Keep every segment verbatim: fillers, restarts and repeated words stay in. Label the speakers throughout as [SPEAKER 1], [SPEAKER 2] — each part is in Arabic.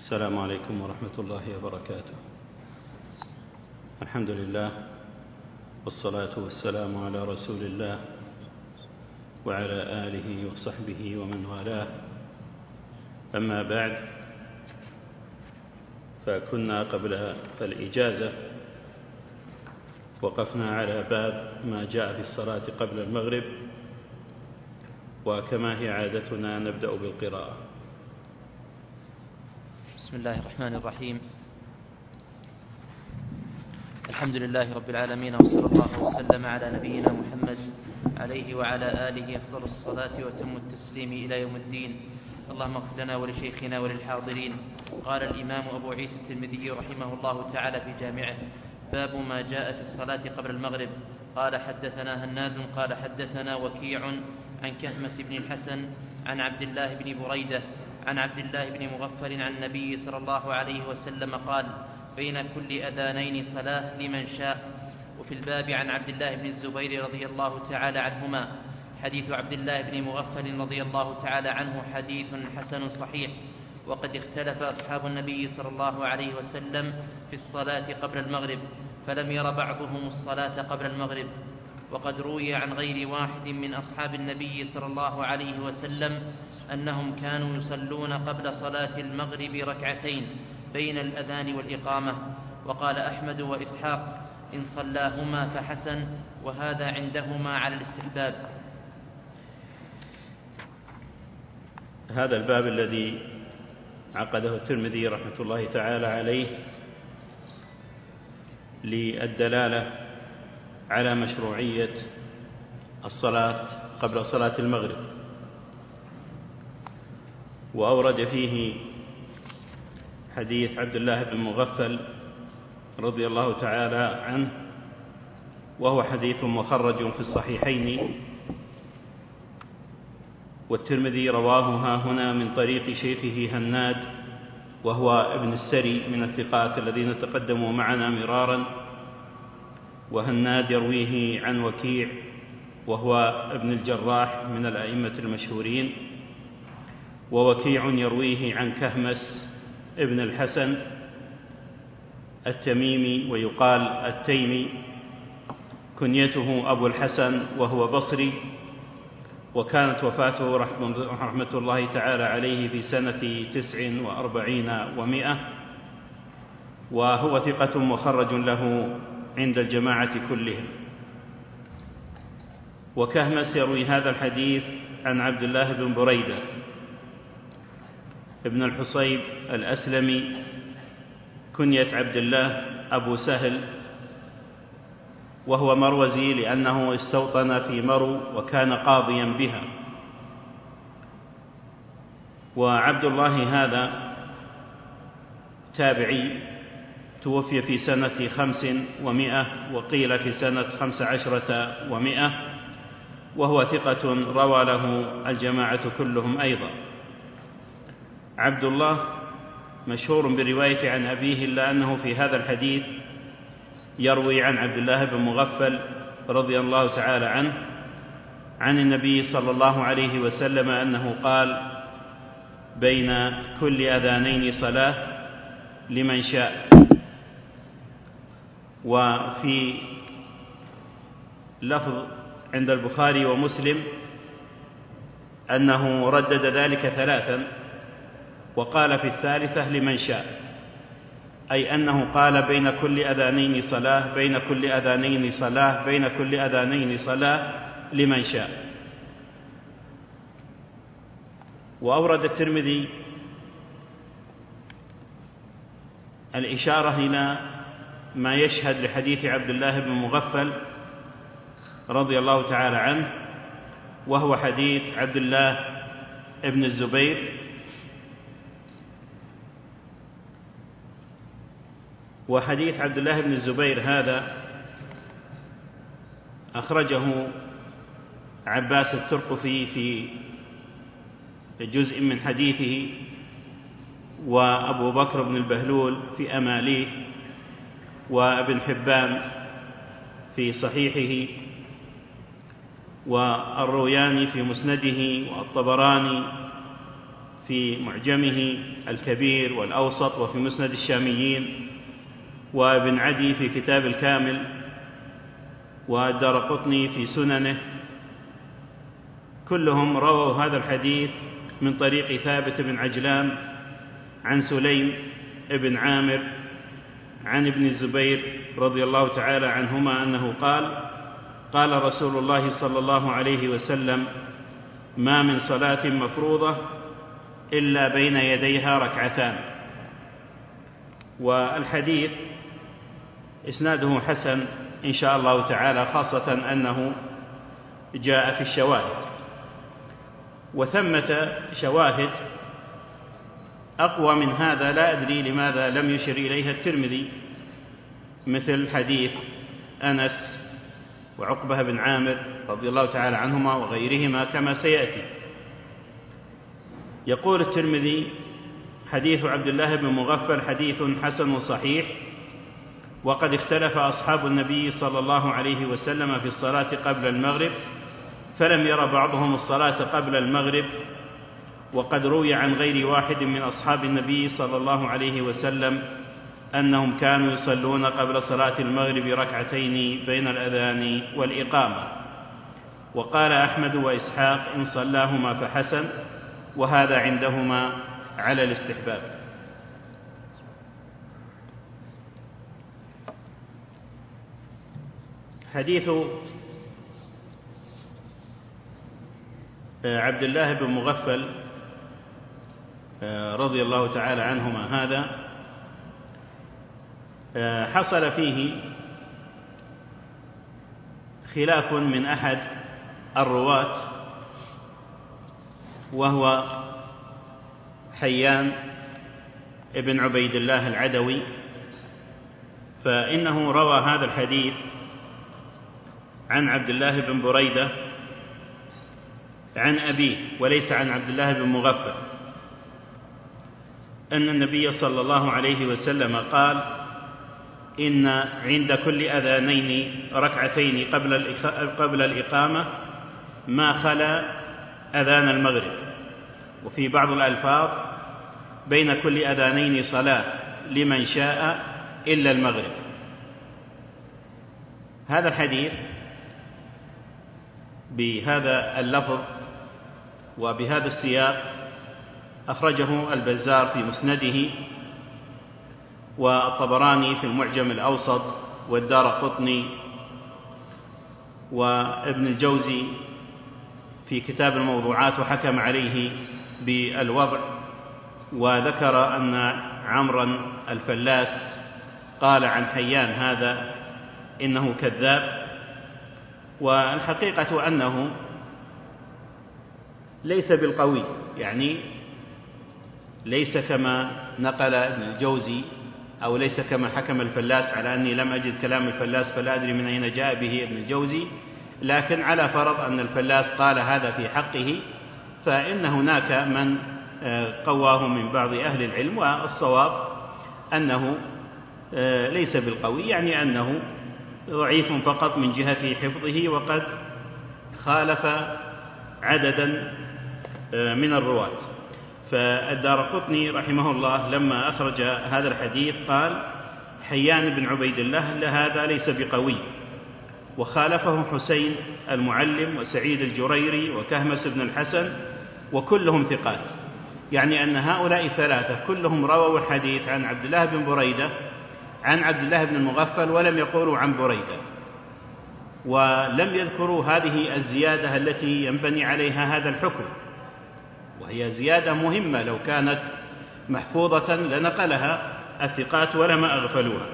[SPEAKER 1] السلام عليكم ورحمة الله وبركاته. الحمد لله والصلاة والسلام على رسول الله وعلى آله وصحبه ومن والاه، أما بعد، فكنا قبل الإجازة وقفنا على باب ما جاء في الصلاة قبل المغرب، وكما هي عادتنا نبدأ بالقراءة.
[SPEAKER 2] بسم الله الرحمن الرحيم. الحمد لله رب العالمين، وصلى الله وسلم على نبينا محمد عليه وعلى آله أفضل الصلاة وتم التسليم إلى يوم الدين. اللهم اغفر لنا ولشيخنا وللحاضرين. قال الإمام أبو عيسى الترمذي رحمه الله تعالى في جامعه: باب ما جاء في الصلاة قبل المغرب. قال حدثنا هناد قال حدثنا وكيع عن كهمس بن الحسن عن عبد الله بن بريدة عن عبد الله بن مغفل عن النبي صلى الله عليه وسلم قال: بين كل أذانين صلاة لمن شاء. وفي الباب عن عبد الله بن الزبير رضي الله تعالى عنهما. حديث عبد الله بن مغفل رضي الله تعالى عنه حديث حسن صحيح، وقد اختلف أصحاب النبي صلى الله عليه وسلم في الصلاة قبل المغرب، فلم ير بعضهم الصلاة قبل المغرب. وقد روي عن غير واحد من أصحاب النبي صلى الله عليه وسلم أنهم كانوا يصلون قبل صلاة المغرب ركعتين بين الأذان والإقامة. وقال أحمد وإسحاق: إن صلاهما فحسن، وهذا عندهما على الاستحباب.
[SPEAKER 1] هذا الباب الذي عقده الترمذي رحمة الله تعالى عليه للدلالة على مشروعية الصلاة قبل صلاة المغرب، وأورد فيه حديث عبد الله بن مغفل رضي الله تعالى عنه، وهو حديث مخرج في الصحيحين، والترمذي رواه ها هنا من طريق شيخه هناد، وهو ابن السري من الثقات الذين تقدموا معنا مرارا. وهناد يرويه عن وكيع، وهو ابن الجراح من الأئمة المشهورين. ووكيع يرويه عن كهمس ابن الحسن التميمي، ويقال التيمي، كنيته أبو الحسن، وهو بصري، وكانت وفاته رحمة الله تعالى عليه في سنة تسع وأربعين ومائة، وهو ثقة مخرج له عند الجماعة كلهم. وكهمس يروي هذا الحديث عن عبد الله بن بريدة ابن الحصيب الأسلمي، كنية عبد الله أبو سهل، وهو مروزي لأنه استوطن في مرو وكان قاضيا بها. وعبد الله هذا تابعي، توفي في سنة خمس ومائة، وقيل في سنة خمس عشرة ومائة، وهو ثقة روى له الجماعة كلهم أيضا. عبد الله مشهور بالرواية عن أبيه، إلا أنه في هذا الحديث يروي عن عبد الله بن مغفل رضي الله تعالى عنه عن النبي صلى الله عليه وسلم أنه قال: بين كل أذانين صلاة لمن شاء. وفي لفظ عند البخاري ومسلم أنه ردد ذلك ثلاثا، وقال في الثالثة لمن شاء، أي أنه قال بين كل أذانين صلاة، بين كل أذانين صلاة، بين كل أذانين صلاة لمن شاء. وأورد الترمذي الإشارة إلى ما يشهد لحديث عبد الله بن مغفل رضي الله تعالى عنه، وهو حديث عبد الله بن الزبير، وحديث عبد الله بن الزبير هذا أخرجه عباس الترقفي في جزء من حديثه، وأبو بكر بن البهلول في أماليه، وابن حبان في صحيحه، والروياني في مسنده، والطبراني في معجمه الكبير والأوسط وفي مسند الشاميين، وابن عدي في كتاب الكامل، والدارقطني في سننه، كلهم رووا هذا الحديث من طريق ثابت بن عجلان عن سليم بن عامر عن ابن الزبير رضي الله تعالى عنهما أنه قال: قال رسول الله صلى الله عليه وسلم: ما من صلاة مفروضة إلا بين يديها ركعتان. والحديث إسناده حسن إن شاء الله تعالى، خاصة أنه جاء في الشواهد، وثمة شواهد أقوى من هذا لا أدري لماذا لم يشر إليها الترمذي، مثل حديث أنس وعقبة بن عامر رضي الله تعالى عنهما وغيرهما كما سيأتي. يقول الترمذي: حديث عبد الله بن مغفل حديث حسن صحيح، وقد اختلف أصحاب النبي صلى الله عليه وسلم في الصلاة قبل المغرب، فلم ير بعضهم الصلاة قبل المغرب، وقد روي عن غير واحد من أصحاب النبي صلى الله عليه وسلم أنهم كانوا يصلون قبل صلاة المغرب ركعتين بين الأذان والإقامة. وقال أحمد وإسحاق: إن صلاهما فحسن، وهذا عندهما على الاستحباب. حديث عبد الله بن مغفل رضي الله تعالى عنهما هذا حصل فيه خلاف من أحد الرواة، وهو حيان ابن عبيد الله العدوي، فإنه روى هذا الحديث عن عبد الله بن بريدة عن أبيه وليس عن عبد الله بن مغفل، أن النبي صلى الله عليه وسلم قال: إن عند كل أذانين ركعتين قبل الإقامة ما خلا أذان المغرب. وفي بعض الألفاظ: بين كل أذانين صلاة لمن شاء إلا المغرب. هذا الحديث بهذا اللفظ وبهذا السياق أخرجه البزار في مسنده، والطبراني في المعجم الأوسط، والدارقطني، وابن الجوزي في كتاب الموضوعات وحكم عليه بالوضع، وذكر أن عمرا الفلاس قال عن حيان هذا إنه كذاب. والحقيقة أنه ليس بالقوي، يعني ليس كما نقل ابن الجوزي، أو ليس كما حكم الفلاس، على أني لم أجد كلام الفلاس فلا أدري من أين جاء به ابن الجوزي، لكن على فرض أن الفلاس قال هذا في حقه، فإن هناك من قواه من بعض أهل العلم، والصواب أنه ليس بالقوي، يعني أنه ضعيف فقط من جهة حفظه، وقد خالف عددا من الرواة. فالدارقطني رحمه الله لما أخرج هذا الحديث قال: حيان بن عبيد الله هذا ليس بقوي، وخالفه حسين المعلم وسعيد الجريري وكهمس بن الحسن، وكلهم ثقات، يعني أن هؤلاء الثلاثة كلهم رووا الحديث عن عبد الله بن بريدة عن عبد الله بن المغفل، ولم يقولوا عن بريدة، ولم يذكروا هذه الزيادة التي ينبني عليها هذا الحكم، وهي زيادة مهمة، لو كانت محفوظة لنقلها الثقات ولما أغفلوها.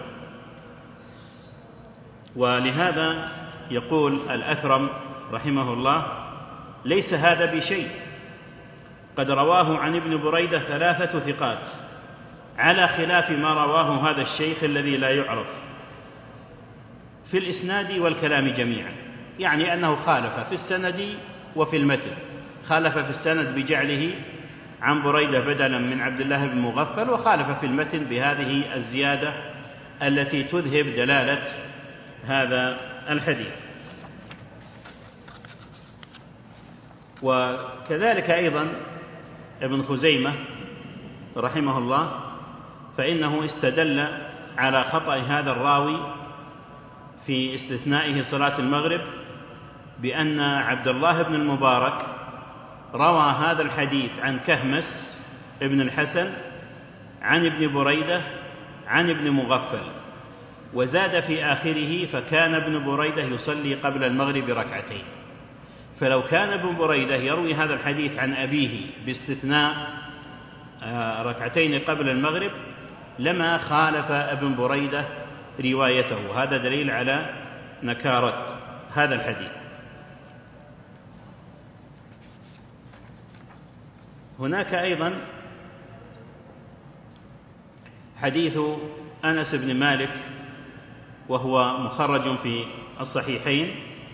[SPEAKER 1] ولهذا يقول الأثرم رحمه الله: ليس هذا بشيء، قد رواه عن ابن بريدة ثلاثة ثقات، على خلاف ما رواه هذا الشيخ الذي لا يعرف في الإسناد والكلام جميعا، يعني أنه خالف في السند وفي المتن، خالف في السند بجعله عن بريدة بدلا من عبد الله بن مغفل، وخالف في المتن بهذه الزيادة التي تذهب دلالة هذا الحديث. وكذلك أيضا ابن خزيمة رحمه الله، فإنه استدل على خطأ هذا الراوي في استثنائه صلاة المغرب بأن عبد الله بن المبارك روى هذا الحديث عن كهمس ابن الحسن عن ابن بريدة عن ابن مغفل، وزاد في آخره فكان ابن بريدة يصلي قبل المغرب ركعتين. فلو كان ابن بريدة يروي هذا الحديث عن أبيه باستثناء ركعتين قبل المغرب لما خالف ابن بريدة روايته. هذا دليل على نكارة هذا الحديث. هناك أيضا حديث أنس بن مالك وهو مخرج في الصحيحين،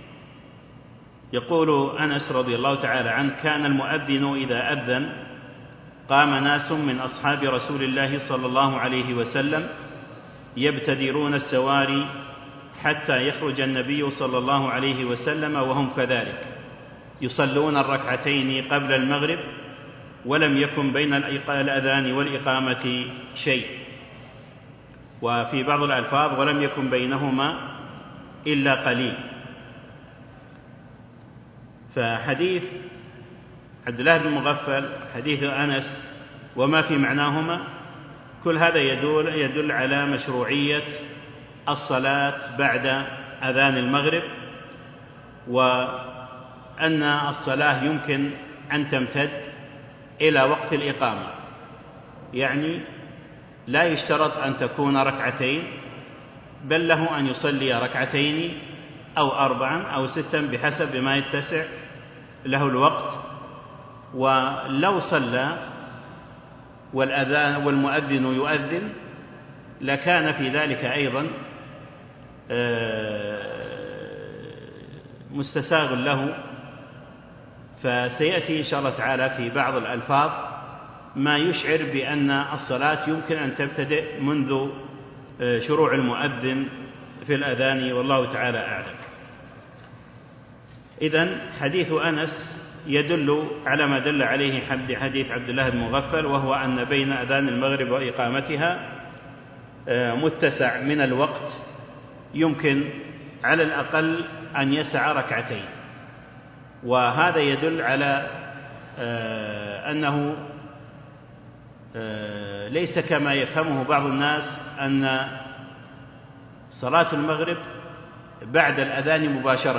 [SPEAKER 1] يقول أنس رضي الله تعالى عنه: كان المؤذن إذا أذن قام ناس من أصحاب رسول الله صلى الله عليه وسلم يبتدرون السواري حتى يخرج النبي صلى الله عليه وسلم وهم كذلك يصلون الركعتين قبل المغرب، ولم يكن بين الأذان والإقامة شيء. وفي بعض الألفاظ: ولم يكن بينهما إلا قليل. فحديث عبد الله بن مغفل، حديث أنس، وما في معناهما، كل هذا يدل, يدل على مشروعية الصلاة بعد أذان المغرب، وأن الصلاة يمكن أن تمتد إلى وقت الإقامة. يعني لا يشترط أن تكون ركعتين، بل له أن يصلي ركعتين أو أربعا أو ستا بحسب ما يتسع له الوقت. ولو صلى والأذان والمؤذن يؤذن لكان في ذلك أيضا مستساغ له. فسيأتي إن شاء الله تعالى في بعض الألفاظ ما يشعر بأن الصلاة يمكن أن تبتدئ منذ شروع المؤذن في الأذان، والله تعالى أعلم. إذن حديث أنس يدل على ما دل عليه حديث عبد الله بن مغفل، وهو أن بين أذان المغرب وإقامتها متسع من الوقت، يمكن على الأقل أن يسع ركعتين. وهذا يدل على أنه ليس كما يفهمه بعض الناس أن صلاة المغرب بعد الأذان مباشرة،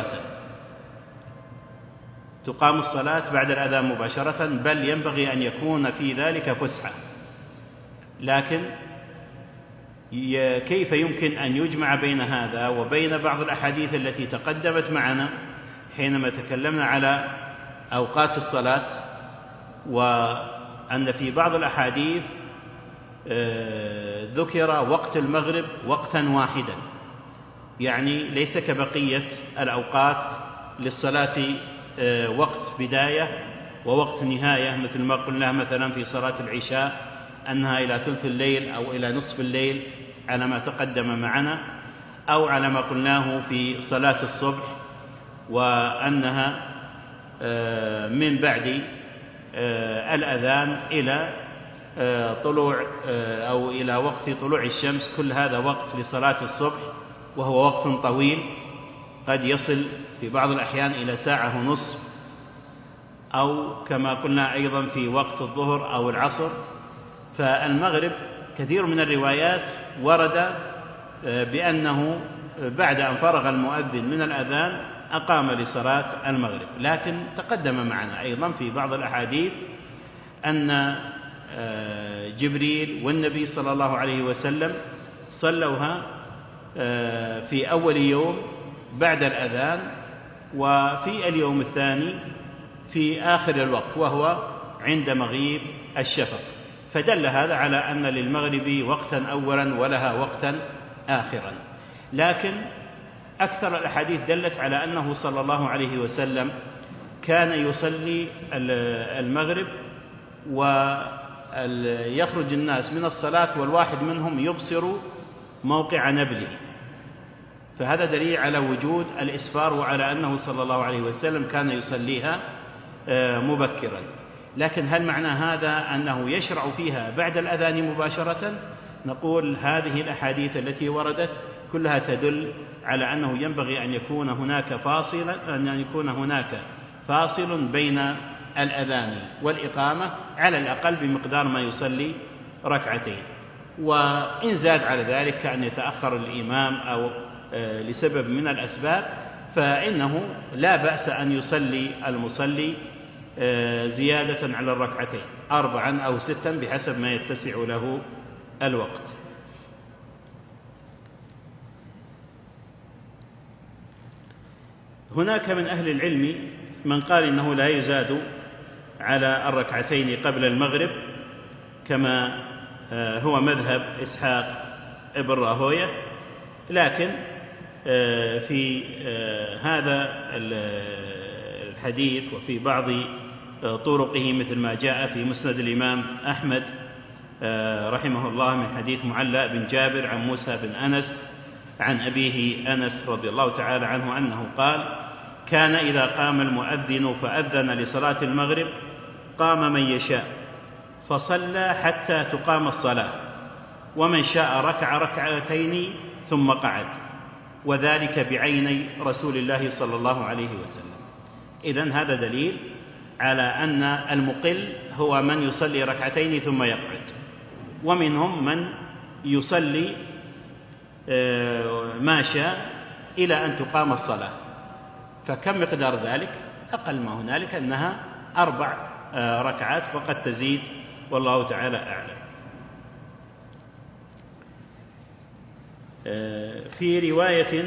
[SPEAKER 1] تقام الصلاة بعد الأذان مباشرة، بل ينبغي أن يكون في ذلك فسحة. لكن كيف يمكن أن يجمع بين هذا وبين بعض الأحاديث التي تقدمت معنا حينما تكلمنا على أوقات الصلاة، وأن في بعض الأحاديث ذكر وقت المغرب وقتا واحدا، يعني ليس كبقية الأوقات للصلاة وقت بداية ووقت نهاية، مثل ما قلنا مثلا في صلاة العشاء أنها إلى ثلث الليل أو إلى نصف الليل على ما تقدم معنا، أو على ما قلناه في صلاة الصبح وأنها من بعد الأذان إلى طلوع أو إلى وقت طلوع الشمس. كل هذا وقت لصلاة الصبح، وهو وقت طويل قد يصل في بعض الأحيان إلى ساعة ونصف، أو كما قلنا أيضا في وقت الظهر أو العصر. فالمغرب كثير من الروايات ورد بأنه بعد أن فرغ المؤذن من الأذان أقام لصلاة المغرب. لكن تقدم معنا أيضا في بعض الأحاديث أن جبريل والنبي صلى الله عليه وسلم صلوها في أول يوم بعد الأذان، وفي اليوم الثاني في آخر الوقت وهو عند مغيب الشفق. فدل هذا على أن للمغرب وقتا أولا ولها وقتا آخرا. لكن أكثر الأحاديث دلت على أنه صلى الله عليه وسلم كان يصلي المغرب ويخرج الناس من الصلاة والواحد منهم يبصر موقع نبله، فهذا دليل على وجود الإسفار وعلى أنه صلى الله عليه وسلم كان يصليها مبكرا. لكن هل معنى هذا أنه يشرع فيها بعد الأذان مباشرة؟ نقول هذه الأحاديث التي وردت كلها تدل على أنه ينبغي أن يكون هناك فاصلا أن يكون هناك فاصل بين الأذان والإقامة على الأقل بمقدار ما يصلي ركعتين، وإن زاد على ذلك كأن يتأخر الإمام أو لسبب من الأسباب فإنه لا بأس أن يصلي المصلي زيادة على الركعتين أربعا أو ستا بحسب ما يتسع له الوقت. هناك من أهل العلم من قال إنه لا يزاد على الركعتين قبل المغرب كما هو مذهب إسحاق ابن راهوية، لكن في هذا الحديث وفي بعض طرقه مثل ما جاء في مسند الإمام أحمد رحمه الله من حديث معلى بن جابر عن موسى بن أنس عن أبيه أنس رضي الله تعالى عنه أنه قال: كان إذا قام المؤذن فأذن لصلاة المغرب قام من يشاء فصلى حتى تقام الصلاة، ومن شاء ركع ركعتين ثم قعد، وذلك بعيني رسول الله صلى الله عليه وسلم. إذن هذا دليل على أن المقل هو من يصلي ركعتين ثم يقعد، ومنهم من يصلي ما شاء إلى أن تقام الصلاة. فكم مقدار ذلك؟ أقل ما هنالك أنها أربع ركعات وقد تزيد، والله تعالى أعلم. في رواية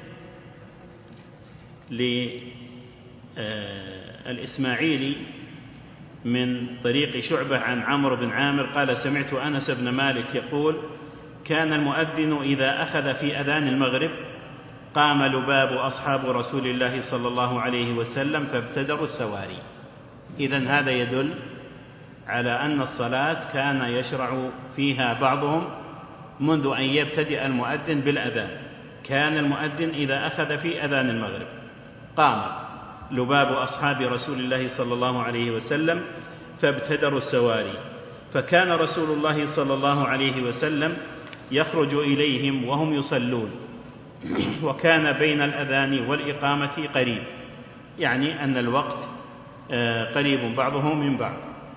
[SPEAKER 1] للإسماعيلي من طريق شعبة عن عمرو بن عامر قال: سمعت أنس بن مالك يقول: كان المؤذن إذا أخذ في أذان المغرب قام لباب أصحاب رسول الله صلى الله عليه وسلم فابتدروا السواري. إذن هذا يدل على أن الصلاة كان يشرع فيها بعضهم منذ أن يبتدئ المؤذن بالأذان. كان المؤذن إذا أخذ في أذان المغرب قام لباب أصحاب رسول الله صلى الله عليه وسلم فابتدروا السواري، فكان رسول الله صلى الله عليه وسلم يخرج إليهم وهم يصلون، وكان بين الأذان والإقامة قريب، يعني أن الوقت قريب بعضه من بعض.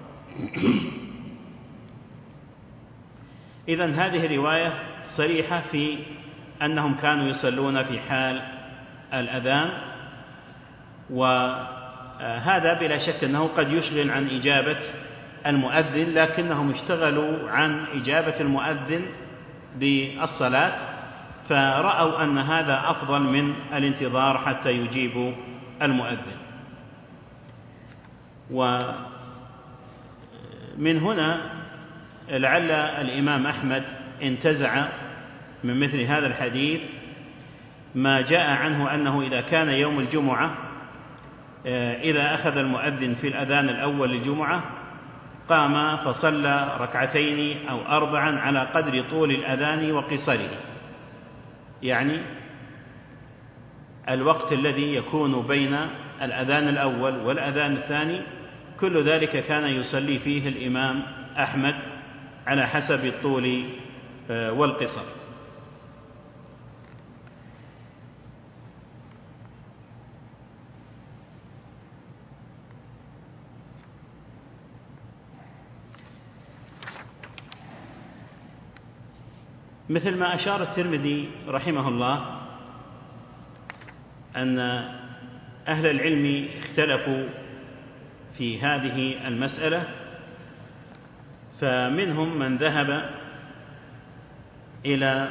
[SPEAKER 1] إذن هذه الرواية صريحة في أنهم كانوا يصلون في حال الأذان، وهذا بلا شك أنه قد يشغل عن إجابة المؤذن، لكنهم اشتغلوا عن إجابة المؤذن بالصلاة، فرأوا أن هذا أفضل من الانتظار حتى يجيب المؤذن. ومن هنا لعل الإمام أحمد انتزع من مثل هذا الحديث ما جاء عنه أنه إذا كان يوم الجمعة إذا أخذ المؤذن في الأذان الأول للجمعة قام فصلى ركعتين أو أربعا على قدر طول الأذان وقصره، يعني الوقت الذي يكون بين الأذان الأول والأذان الثاني كل ذلك كان يصلي فيه الإمام أحمد على حسب الطول والقصر. مثل ما أشار الترمذي رحمه الله أن أهل العلم اختلفوا في هذه المسألة، فمنهم من ذهب إلى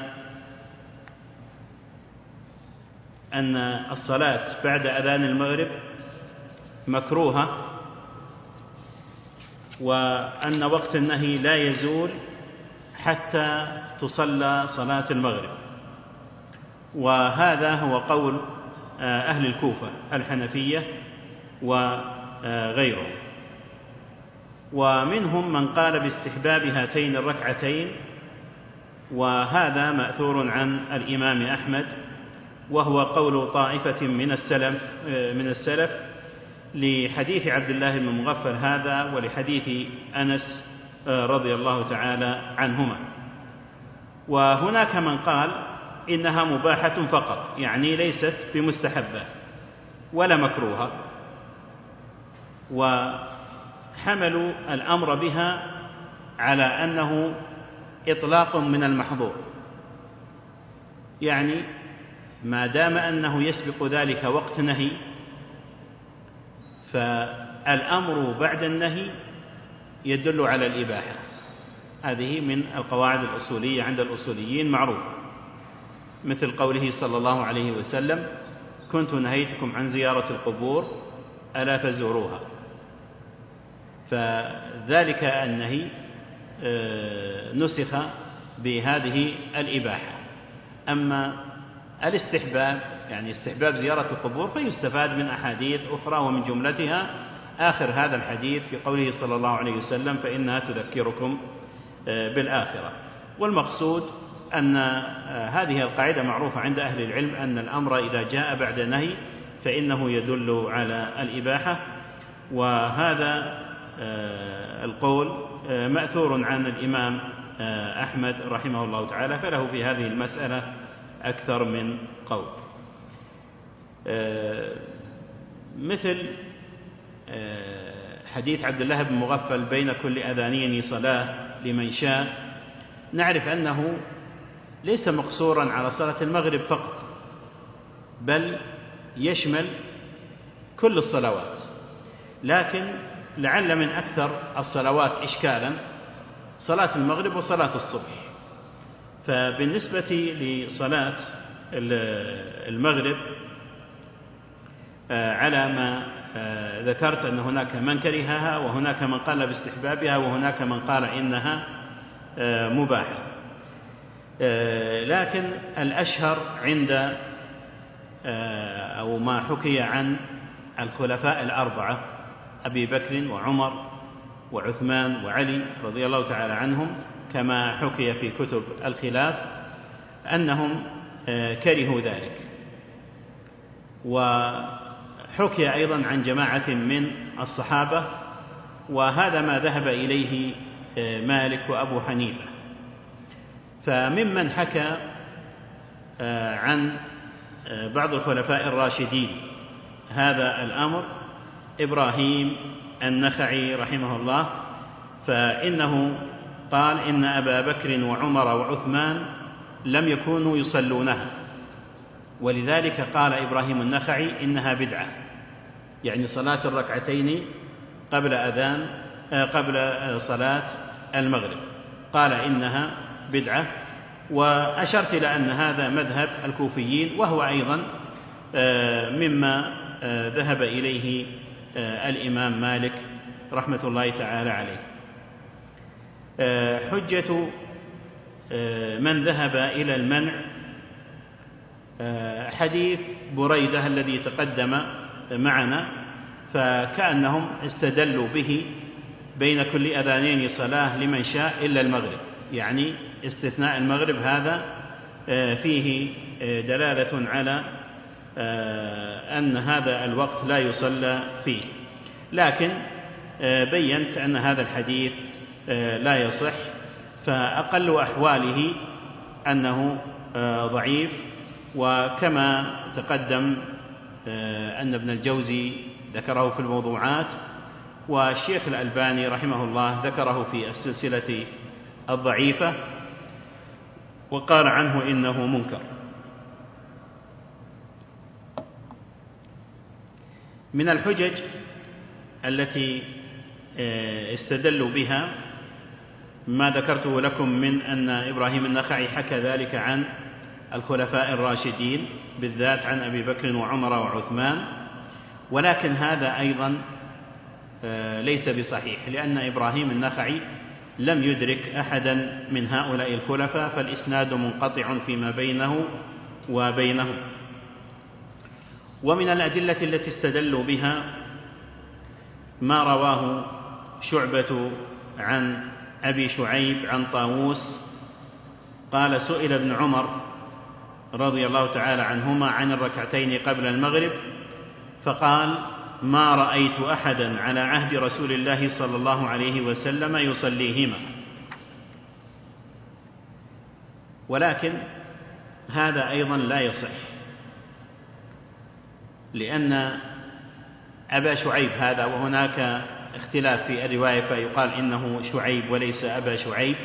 [SPEAKER 1] أن الصلاة بعد أذان المغرب مكروهة، وأن وقت النهي لا يزول حتى تصلى صلاة المغرب، وهذا هو قول أهل الكوفة الحنفية وغيرهم. ومنهم من قال باستحباب هاتين الركعتين، وهذا مأثور عن الإمام أحمد، وهو قول طائفة من السلف من السلف لحديث عبد الله بن مغفل هذا ولحديث أنس رضي الله تعالى عنهما. وهناك من قال إنها مباحة فقط، يعني ليست بمستحبة ولا مكروهة، وحملوا الأمر بها على أنه إطلاق من المحظور، يعني ما دام أنه يسبق ذلك وقت نهي فالأمر بعد النهي يدل على الإباحة. هذه من القواعد الأصولية عند الأصوليين معروفة، مثل قوله صلى الله عليه وسلم: كنت نهيتكم عن زيارة القبور ألا فزوروها. فذلك النهي نسخ بهذه الإباحة. أما الاستحباب، يعني استحباب زيارة القبور، فيستفاد من أحاديث أخرى، ومن جملتها آخر هذا الحديث في قوله صلى الله عليه وسلم: فإنها تذكركم بالآخرة. والمقصود أن هذه القاعدة معروفة عند أهل العلم، أن الأمر إذا جاء بعد نهي فإنه يدل على الإباحة. وهذا القول مأثور عن الإمام أحمد رحمه الله تعالى، فله في هذه المسألة أكثر من قول، مثل حديث عبد الله بن مغفل: بين كل أذانين صلاة لمن شاء. نعرف أنه ليس مقصورا على صلاة المغرب فقط، بل يشمل كل الصلوات، لكن لعل من أكثر الصلوات إشكالا صلاة المغرب وصلاة الصبح. فبالنسبة لصلاة المغرب على ما ذكرت أن هناك من كرهها، وهناك من قال باستحبابها، وهناك من قال إنها مباحة. لكن الأشهر عند أو ما حكي عن الخلفاء الأربعة أبي بكر وعمر وعثمان وعلي رضي الله تعالى عنهم، كما حكي في كتب الخلاف، أنهم كرهوا ذلك. وحكي أيضا عن جماعة من الصحابة، وهذا ما ذهب إليه مالك وأبو حنيفة. فممن حكى عن بعض الخلفاء الراشدين هذا الأمر إبراهيم النخعي رحمه الله، فإنه قال: إن أبا بكر وعمر وعثمان لم يكونوا يصلونها، ولذلك قال إبراهيم النخعي: إنها بدعة، يعني صلاة الركعتين قبل أذان قبل صلاة المغرب، قال إنها بدعة. وأشرت إلى أن هذا مذهب الكوفيين، وهو أيضا مما ذهب إليه الإمام مالك رحمة الله تعالى عليه. حجة من ذهب إلى المنع حديث بريدة الذي تقدم معنا، فكأنهم استدلوا به: بين كل أذانين صلاة لمن شاء إلا المغرب، يعني استثناء المغرب هذا فيه دلالة على أن هذا الوقت لا يصلى فيه. لكن بينت أن هذا الحديث لا يصح، فأقل أحواله أنه ضعيف. وكما تقدم أن ابن الجوزي ذكره في الموضوعات، والشيخ الألباني رحمه الله ذكره في السلسلة الضعيفة، وقال عنه إنه منكر. من الحجج التي استدلوا بها ما ذكرته لكم من أن إبراهيم النخعي حكى ذلك عن الخلفاء الراشدين، بالذات عن أبي بكر وعمر وعثمان، ولكن هذا أيضا ليس بصحيح، لأن إبراهيم النخعي لم يدرك أحدا من هؤلاء الخلفاء، فالإسناد منقطع فيما بينه وبينه. ومن الأدلة التي استدلوا بها ما رواه شعبة عن أبي شعيب عن طاووس قال: سئل ابن عمر رضي الله تعالى عنهما عن الركعتين قبل المغرب، فقال: ما رأيت أحدا على عهد رسول الله صلى الله عليه وسلم يصليهما. ولكن هذا أيضا لا يصح، لأن أبا شعيب هذا، وهناك اختلاف في الرواية فيقال إنه شعيب وليس أبا شعيب،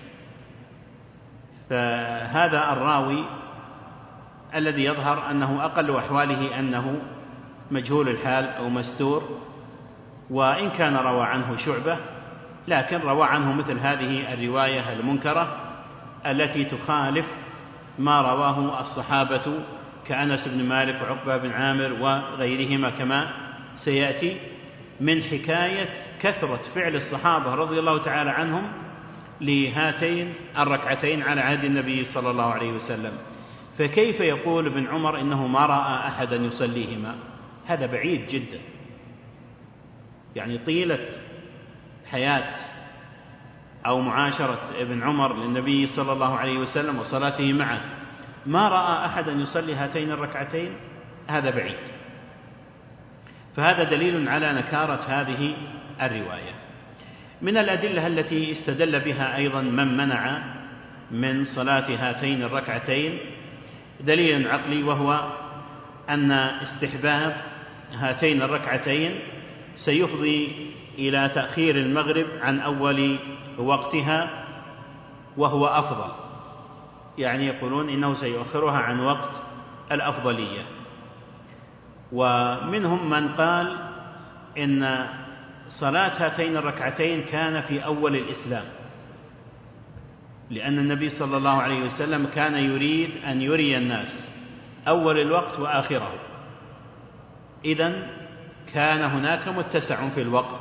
[SPEAKER 1] فهذا الراوي الذي يظهر أنه أقل أحواله أنه مجهول الحال أو مستور، وإن كان روى عنه شعبة لكن روى عنه مثل هذه الرواية المنكرة التي تخالف ما رواه الصحابة كأنس بن مالك وعقبة بن عامر وغيرهما كما سيأتي، من حكاية كثرة فعل الصحابة رضي الله تعالى عنهم لهاتين الركعتين على عهد النبي صلى الله عليه وسلم. فكيف يقول ابن عمر إنه ما رأى أحدا يصليهما؟ هذا بعيد جدا. يعني طيلة حياة أو معاشرة ابن عمر للنبي صلى الله عليه وسلم وصلاته معه ما رأى أحدا يصلي هاتين الركعتين، هذا بعيد. فهذا دليل على نكارة هذه الرواية. من الأدلة التي استدل بها أيضا من منع من صلاة هاتين الركعتين دليل عقلي، وهو أن استحباب هاتين الركعتين سيفضي إلى تأخير المغرب عن أول وقتها وهو أفضل، يعني يقولون إنه سيؤخرها عن وقت الأفضلية. ومنهم من قال إن صلاة هاتين الركعتين كان في أول الإسلام، لأن النبي صلى الله عليه وسلم كان يريد أن يري الناس أول الوقت وآخره، إذن كان هناك متسع في الوقت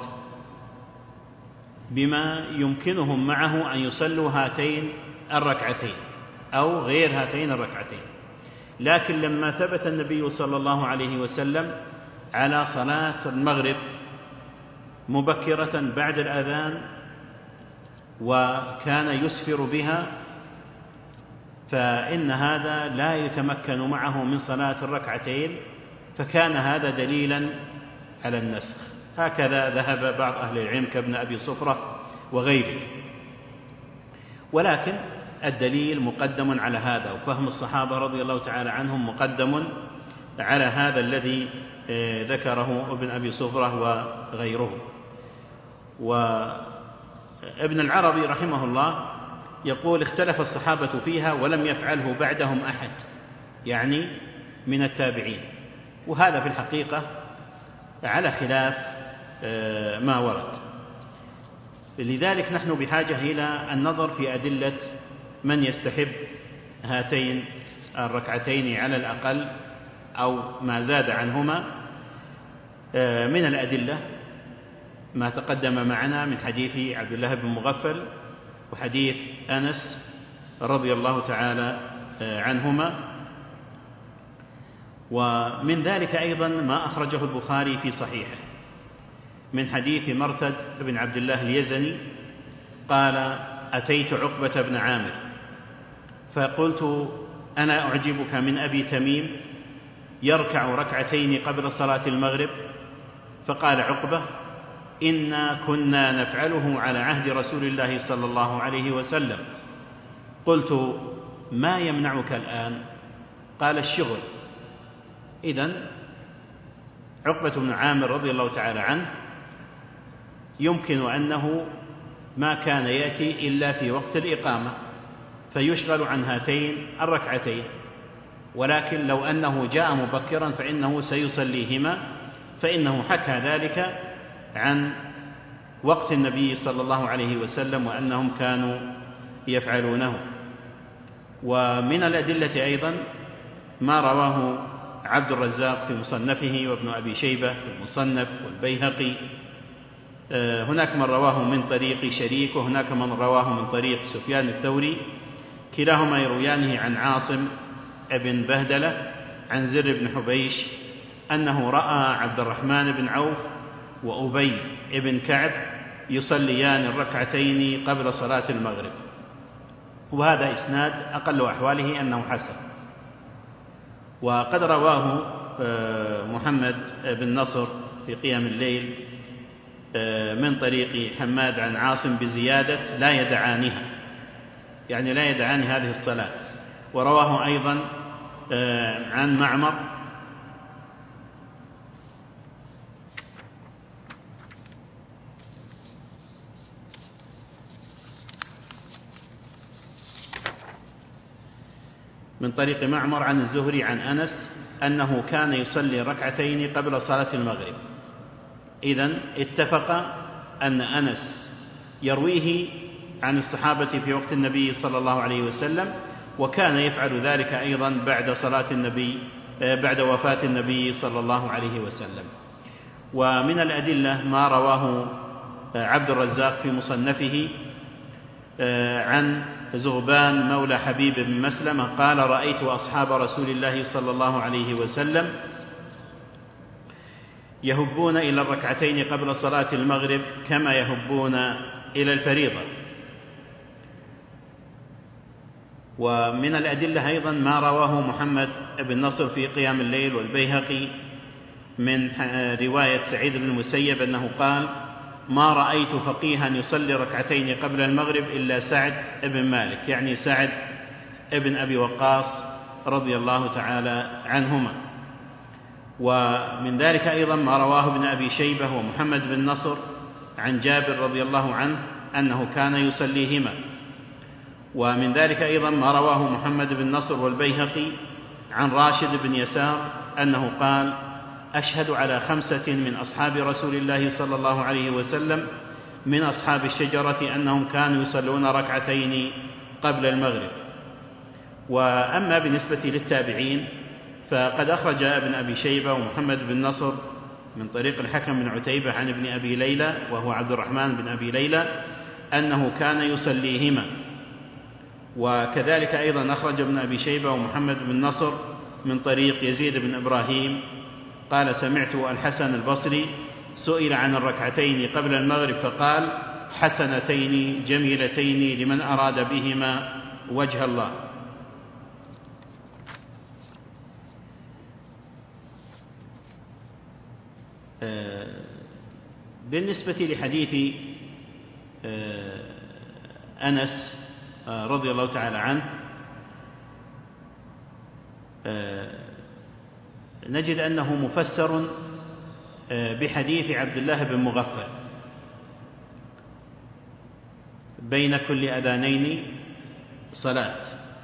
[SPEAKER 1] بما يمكنهم معه أن يصلوا هاتين الركعتين أو غير هاتين الركعتين. لكن لما ثبت النبي صلى الله عليه وسلم على صلاة المغرب مبكرة بعد الأذان وكان يسفر بها، فإن هذا لا يتمكن معه من صلاة الركعتين، فكان هذا دليلا على النسخ. هكذا ذهب بعض أهل العلم كابن أبي صفرة وغيره. ولكن الدليل مقدم على هذا، وفهم الصحابة رضي الله تعالى عنهم مقدم على هذا الذي ذكره ابن أبي صفرة وغيره. وابن العربي رحمه الله يقول اختلف الصحابة فيها ولم يفعله بعدهم أحد، يعني من التابعين، وهذا في الحقيقة على خلاف ما ورد. لذلك نحن بحاجة إلى النظر في أدلة من يستحب هاتين الركعتين على الأقل أو ما زاد عنهما. من الأدلة ما تقدم معنا من حديث عبد الله بن مغفل وحديث أنس رضي الله تعالى عنهما، ومن ذلك أيضا ما أخرجه البخاري في صحيحه من حديث مرثد بن عبد الله اليزني قال أتيت عقبة بن عامر فقلت أنا أعجبك من أبي تميم يركع ركعتين قبل صلاة المغرب؟ فقال عقبة إنا كنا نفعله على عهد رسول الله صلى الله عليه وسلم. قلت ما يمنعك الآن؟ قال الشغل. إذن عقبة بن عامر رضي الله تعالى عنه يمكن أنه ما كان يأتي إلا في وقت الإقامة فيشغل عن هاتين الركعتين، ولكن لو أنه جاء مبكرا فإنه سيصليهما، فإنه حكى ذلك عن وقت النبي صلى الله عليه وسلم وأنهم كانوا يفعلونه. ومن الأدلة أيضا ما رواه عبد الرزاق في مصنفه وابن أبي شيبة في المصنف والبيهقي. هناك من رواه من طريق شريك وهناك من رواه من طريق سفيان الثوري، كلاهما يرويانه عن عاصم بن بهدلة عن زر بن حبيش أنه رأى عبد الرحمن بن عوف وأبي بن كعب يصليان الركعتين قبل صلاة المغرب، وهذا إسناد أقل أحواله أنه حسن. وقد رواه محمد بن نصر في قيام الليل من طريق حماد عن عاصم بزيادة لا يدعانها، يعني لا يدعان هذه الصلاة. ورواه أيضا عن معمر من طريق معمر عن الزهري عن أنس أنه كان يصلي ركعتين قبل صلاة المغرب. إذن اتفق أن أنس يرويه عن الصحابة في وقت النبي صلى الله عليه وسلم، وكان يفعل ذلك أيضا بعد صلاة النبي بعد وفاة النبي صلى الله عليه وسلم. ومن الأدلة ما رواه عبد الرزاق في مصنفه عن زغبان مولى حبيب بن مسلمة قال: رأيت أصحاب رسول الله صلى الله عليه وسلم يهبون إلى الركعتين قبل صلاة المغرب كما يهبون إلى الفريضة. ومن الأدلة أيضا ما رواه محمد بن نصر في قيام الليل والبيهقي من رواية سعيد بن المسيب أنه قال: ما رأيت فقيها يصلي ركعتين قبل المغرب إلا سعد بن مالك، يعني سعد بن أبي وقاص رضي الله تعالى عنهما. ومن ذلك أيضا ما رواه ابن أبي شيبة ومحمد بن نصر عن جابر رضي الله عنه أنه كان يصليهما. ومن ذلك أيضا ما رواه محمد بن نصر والبيهقي عن راشد بن يسار أنه قال: أشهد على خمسة من أصحاب رسول الله صلى الله عليه وسلم من أصحاب الشجرة أنهم كانوا يصلون ركعتين قبل المغرب. وأما بالنسبة للتابعين فقد أخرج ابن أبي شيبة ومحمد بن نصر من طريق الحكم بن عتيبة عن ابن أبي ليلى وهو عبد الرحمن بن أبي ليلى أنه كان يصليهما. وكذلك أيضا أخرج ابن أبي شيبة ومحمد بن نصر من طريق يزيد بن إبراهيم قال: سمعت الحسن البصري سئل عن الركعتين قبل المغرب فقال: حسنتين جميلتين لمن أراد بهما وجه الله. بالنسبة لحديث أنس رضي الله تعالى عنه نجد أنه مفسر بحديث عبد الله بن مغفل: بين كل أذانين صلاة.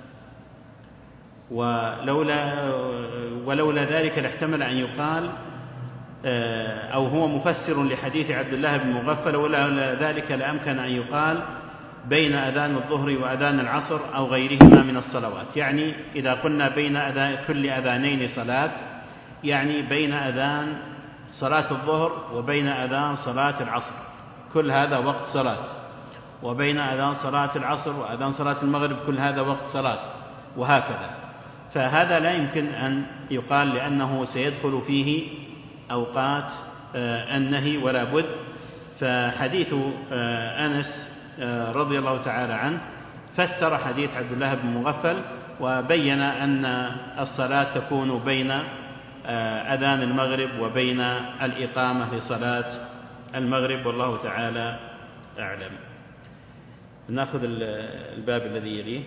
[SPEAKER 1] ولولا, ولولا ذلك لاحتمل أن يقال أو هو مفسر لحديث عبد الله بن مغفل، ولولا ذلك لأمكن أن يقال بين أذان الظهر وأذان العصر أو غيرهما من الصلوات. يعني إذا قلنا بين أذان كل أذانين صلاة يعني بين أذان صلاة الظهر وبين أذان صلاة العصر، كل هذا وقت صلاة. وبين أذان صلاة العصر وأذان صلاة المغرب كل هذا وقت صلاة، وهكذا. فهذا لا يمكن أن يقال لأنه سيدخل فيه أوقات النهي ولا بد. فحديث أنس رضي الله تعالى عنه فسر حديث عبد الله بن مغفل وبين أن الصلاة تكون بين أذان المغرب وبين الإقامة لصلاة المغرب، والله تعالى أعلم. نأخذ الباب الذي يليه.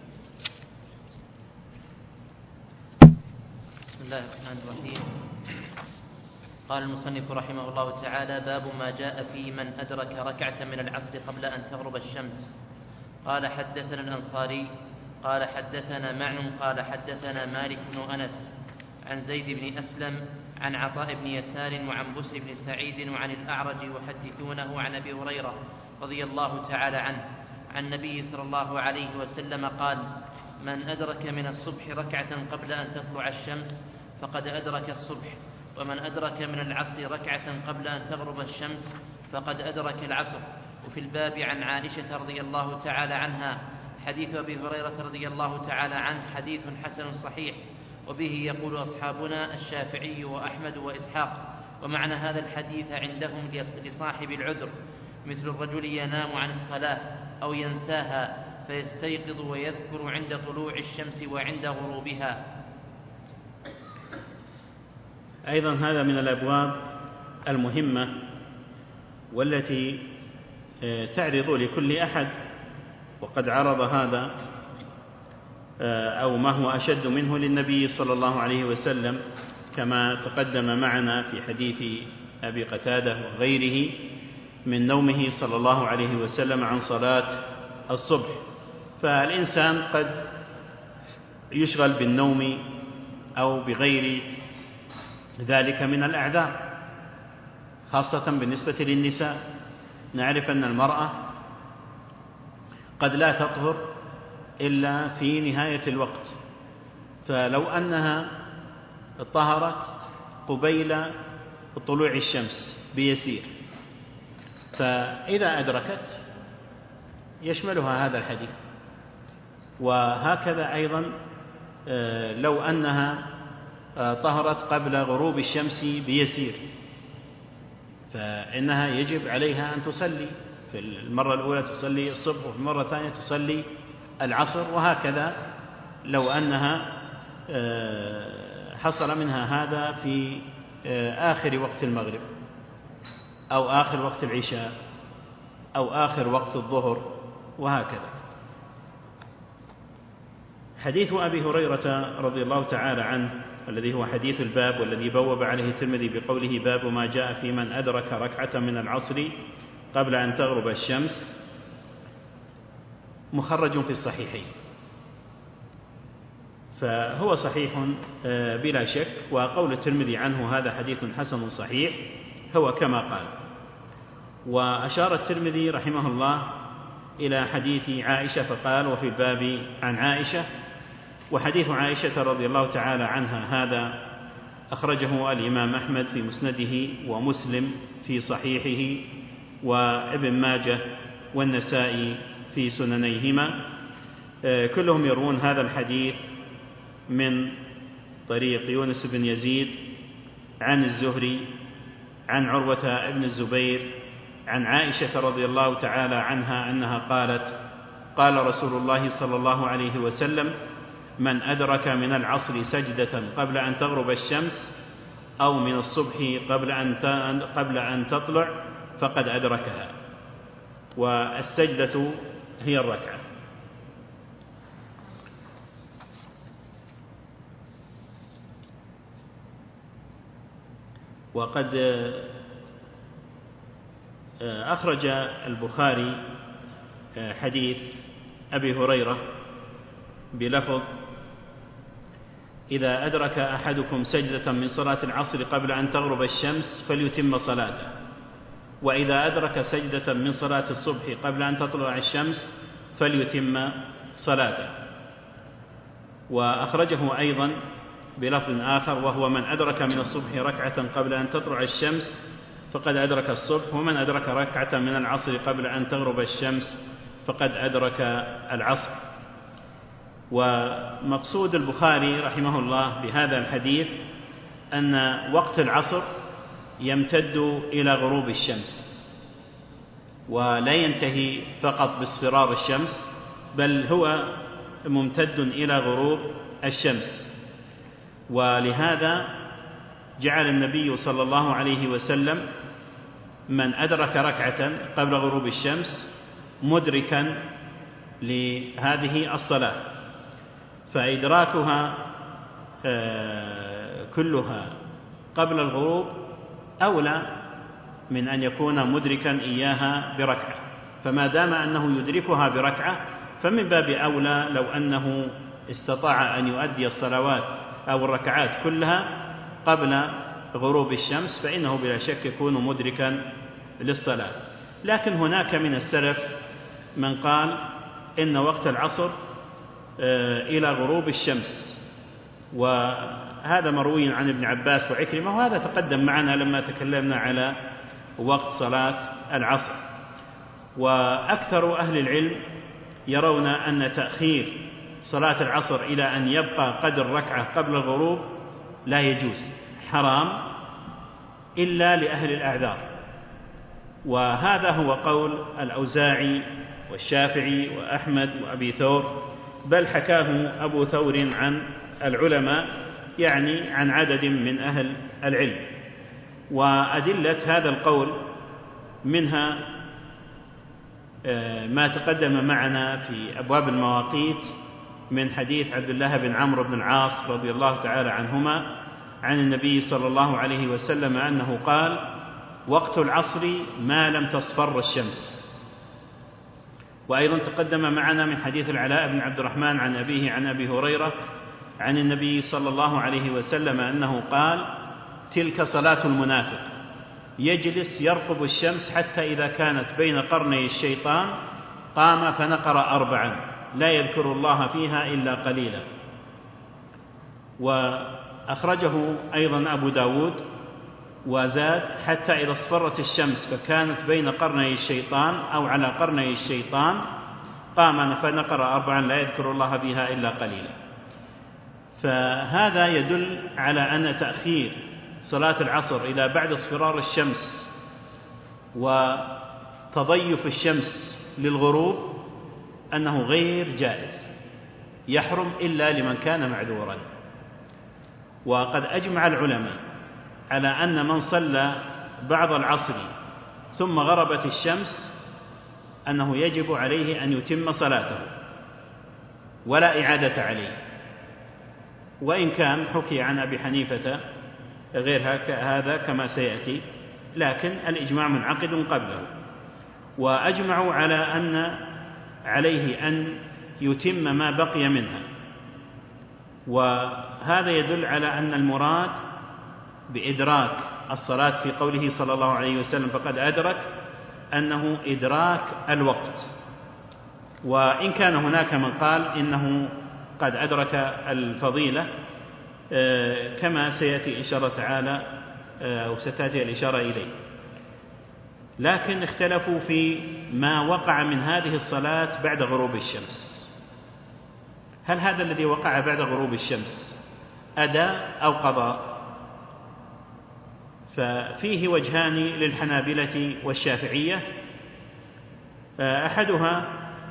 [SPEAKER 2] بسم الله الرحمن الرحيم. قال المصنف رحمه الله تعالى: باب ما جاء في من أدرك ركعة من العصر قبل أن تغرب الشمس. قال: حدثنا الأنصاري قال حدثنا معن قال حدثنا مالك بن أنس عن زيد بن أسلم عن عطاء بن يسار وعن بسر بن سعيد وعن الأعرج يحدثونه عن أبي هريرة رضي الله تعالى عنه عن النبي صلى الله عليه وسلم قال: من أدرك من الصبح ركعة قبل أن تطلع الشمس فقد أدرك الصبح، ومن أدرك من العصر ركعة قبل أن تغرب الشمس فقد أدرك العصر. وفي الباب عن عائشة رضي الله تعالى عنها حديث أبي هريرة رضي الله تعالى عنه حديث حسن صحيح، وبه يقول أصحابنا الشافعي وأحمد وإسحاق. ومعنى هذا الحديث عندهم لصاحب العذر، مثل الرجل ينام عن الصلاة أو ينساها فيستيقظ ويذكر عند طلوع الشمس وعند غروبها.
[SPEAKER 1] أيضا هذا من الأبواب المهمة والتي تعرض لكل أحد، وقد عرض هذا أو ما هو أشد منه للنبي صلى الله عليه وسلم كما تقدم معنا في حديث أبي قتادة وغيره من نومه صلى الله عليه وسلم عن صلاة الصبح. فالإنسان قد يشغل بالنوم أو بغير ذلك من الأعذار، خاصة بالنسبة للنساء. نعرف أن المرأة قد لا تطهر إلا في نهاية الوقت، فلو أنها طهرت قبيل طلوع الشمس بيسير فإذا أدركت يشملها هذا الحديث. وهكذا أيضا لو أنها طهرت قبل غروب الشمس بيسير فإنها يجب عليها أن تصلي، في المرة الأولى تصلي الصبح وفي المرة الثانية تصلي العصر، وهكذا لو أنها حصل منها هذا في آخر وقت المغرب أو آخر وقت العشاء أو آخر وقت الظهر وهكذا. حديث أبي هريرة رضي الله تعالى عنه الذي هو حديث الباب والذي بوب عليه الترمذي بقوله باب ما جاء في من أدرك ركعة من العصر قبل أن تغرب الشمس، مخرج في الصحيحين، فهو صحيح بلا شك. وقول الترمذي عنه هذا حديث حسن صحيح هو كما قال. وأشار الترمذي رحمه الله إلى حديث عائشة فقال وفي الباب عن عائشة. وحديث عائشة رضي الله تعالى عنها هذا أخرجه الإمام أحمد في مسنده ومسلم في صحيحه وابن ماجه والنسائي في سننيهما، كلهم يروون هذا الحديث من طريق يونس بن يزيد عن الزهري عن عروة بن الزبير عن عائشة رضي الله تعالى عنها أنها قالت قال رسول الله صلى الله عليه وسلم من أدرك من العصر سجدة قبل أن تغرب الشمس أو من الصبح قبل أن قبل أن تطلع فقد أدركها. والسجدة هي الركعة. وقد أخرج البخاري حديث أبي هريرة بلفظ إذا أدرك أحدكم سجدة من صلاة العصر قبل أن تغرب الشمس فليتم صلاته، وإذا أدرك سجدة من صلاة الصبح قبل أن تطلع الشمس فليتم صلاته. وأخرجه أيضا بلفظ آخر وهو من أدرك من الصبح ركعة قبل أن تطلع الشمس فقد أدرك الصبح، ومن أدرك ركعة من العصر قبل أن تغرب الشمس فقد أدرك العصر. ومقصود البخاري رحمه الله بهذا الحديث أن وقت العصر يمتد إلى غروب الشمس، ولا ينتهي فقط باصفرار الشمس، بل هو ممتد إلى غروب الشمس. ولهذا جعل النبي صلى الله عليه وسلم من أدرك ركعة قبل غروب الشمس مدركا لهذه الصلاة، فإدراكها كلها قبل الغروب أولى من أن يكون مدركا إياها بركعة. فما دام أنه يدركها بركعة فمن باب أولى لو أنه استطاع أن يؤدي الصلوات أو الركعات كلها قبل غروب الشمس فإنه بلا شك يكون مدركا للصلاة. لكن هناك من السلف من قال إن وقت العصر إلى غروب الشمس، وهذا مروي عن ابن عباس وعكرمة، وهذا تقدم معنا لما تكلمنا على وقت صلاة العصر. وأكثر أهل العلم يرون أن تأخير صلاة العصر إلى أن يبقى قدر ركعة قبل الغروب لا يجوز، حرام إلا لأهل الأعذار. وهذا هو قول الأوزاعي والشافعي وأحمد وأبي ثور، بل حكاه أبو ثور عن العلماء، يعني عن عدد من أهل العلم. وأدلة هذا القول منها ما تقدم معنا في أبواب المواقيت من حديث عبد الله بن عمرو بن العاص رضي الله تعالى عنهما عن النبي صلى الله عليه وسلم أنه قال: وقت العصر ما لم تصفر الشمس. وأيضا تقدم معنا من حديث العلاء بن عبد الرحمن عن أبيه عن أبي هريرة عن النبي صلى الله عليه وسلم أنه قال: تلك صلاة المنافق، يجلس يرقب الشمس حتى إذا كانت بين قرني الشيطان قام فنقر أربعا لا يذكر الله فيها إلا قليلا. وأخرجه أيضا أبو داود وزاد: حتى إذا اصفرت الشمس فكانت بين قرني الشيطان أو على قرني الشيطان قام فنقر أربعا لا يذكر الله فيها إلا قليلا. فهذا يدل على أن تأخير صلاة العصر إلى بعد اصفرار الشمس وتضيف الشمس للغروب أنه غير جائز، يحرم إلا لمن كان معذورا. وقد أجمع العلماء على أن من صلى بعض العصر ثم غربت الشمس أنه يجب عليه أن يتم صلاته ولا إعادة عليه، وإن كان حكي عن أبي حنيفة غير هذا كما سيأتي، لكن الإجماع منعقد قبله. وأجمعوا على أن عليه أن يتم ما بقي منها، وهذا يدل على أن المراد بإدراك الصلاة في قوله صلى الله عليه وسلم فقد أدرك أنه إدراك الوقت. وإن كان هناك من قال إنه قد أدرك الفضيلة كما سيأتي إن شاء الله تعالى أو ستأتي الإشارة إليه، لكن اختلفوا في ما وقع من هذه الصلاة بعد غروب الشمس. هل هذا الذي وقع بعد غروب الشمس أداء أو قضاء؟ ففيه وجهان للحنابلة والشافعية، أحدها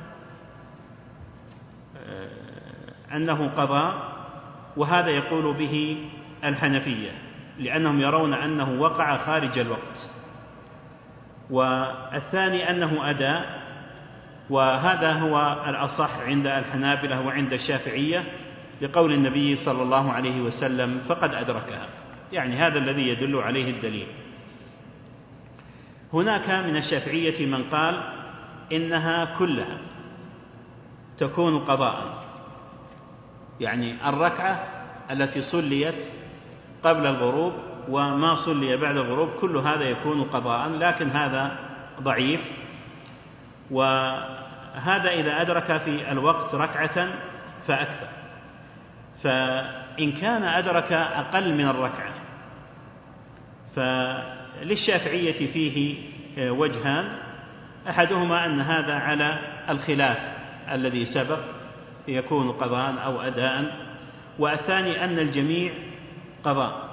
[SPEAKER 1] أنه قضاء، وهذا يقول به الحنفية لأنهم يرون أنه وقع خارج الوقت، والثاني أنه أداء، وهذا هو الأصح عند الحنابلة وعند الشافعية لقول النبي صلى الله عليه وسلم فقد أدركها، يعني هذا الذي يدل عليه الدليل. هناك من الشافعية من قال إنها كلها تكون قضاء، يعني الركعة التي صليت قبل الغروب وما صلي بعد الغروب كل هذا يكون قضاء، لكن هذا ضعيف. وهذا إذا أدرك في الوقت ركعة فأكثر، فإن كان أدرك أقل من الركعة فللشافعية فيه وجهان، أحدهما أن هذا على الخلاف الذي سبق يكون قضاء أو أداء، والثاني أن الجميع قضاء،